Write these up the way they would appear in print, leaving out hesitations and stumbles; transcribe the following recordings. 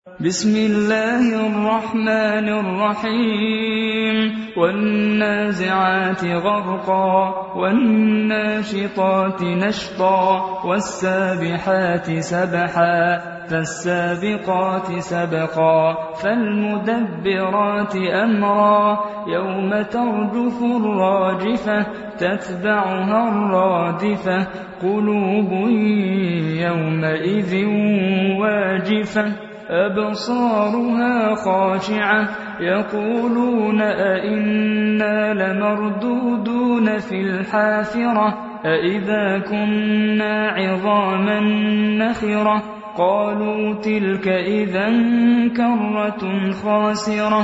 بسم الله الرحمن الرحيم والنازعات غرقا والناشطات نشطا والسابحات سبحا فالسابقات سبقا فالمدبرات أمرا يوم ترجف الراجفة تتبعها الرادفة قلوب يومئذ واجفة أبصارها خاشعة يقولون أئنا لمردودون في الحافرة أئذا كنا عظاما نخرة قالوا تلك إذا كرة خاسرة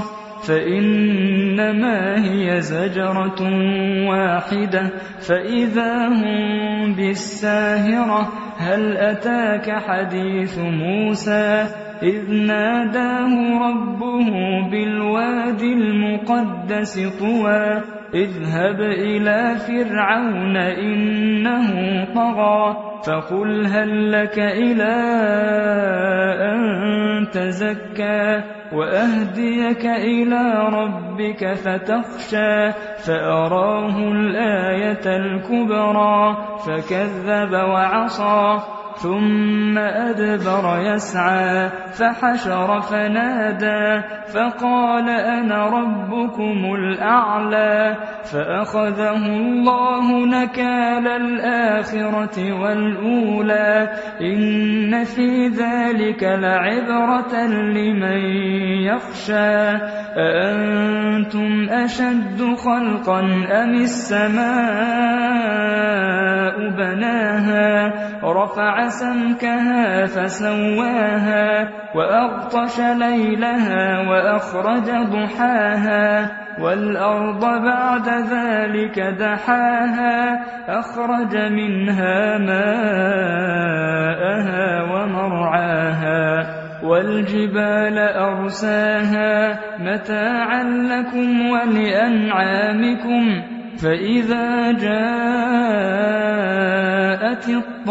فإنما هي زجرة واحدة فإذا هم بالساهرة هل أتاك حديث موسى إذ ناداه ربه بالواد المقدس طوى اذهب إلى فرعون إنه طغى فقل هل لك إلى أن تزكى وأهديك إلى ربك فتخشى فأراه الآية الكبرى فكذب وعصى ثم أدبر يسعى فحشر فنادى فقال أنا ربكم الأعلى فأخذه الله نكال الآخرة والأولى إن في ذلك لعبرة لمن يخشى أأنتم أشد خلقا أم السماء بناها رفع سمكها فسواها وأغطش ليلها وأخرج ضحاها والأرض بعد ذلك دحاها أخرج منها ماءها ومرعاها والجبال أرساها متاعا لكم ولأنعامكم فإذا جاءت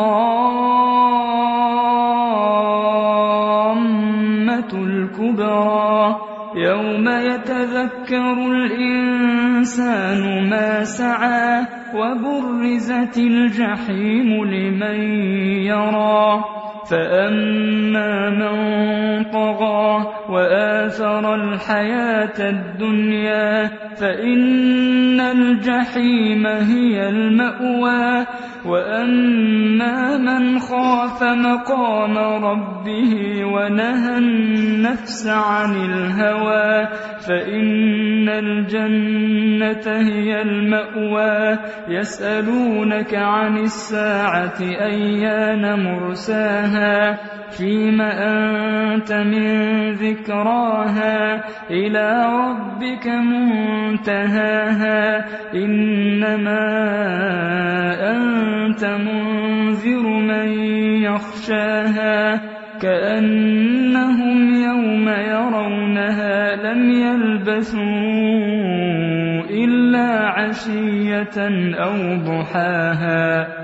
الطامة الكبرى يوم يتذكر الإنسان ما سعى وبرزت الجحيم لمن يرى فأما من طغى وآثر الحياة الدنيا فإن الجحيم هي المأوى وأما من خاف مقام ربه ونهى النفس عن الهوى فإن الجنة هي المأوى يسألونك عن الساعة أيان مرساها فيم أنت من ذكراها إلى ربك منتهاها إنما أنت منذر من يخشاها كأنهم يوم يرونها لم يلبثوا إلا عشية أو ضحاها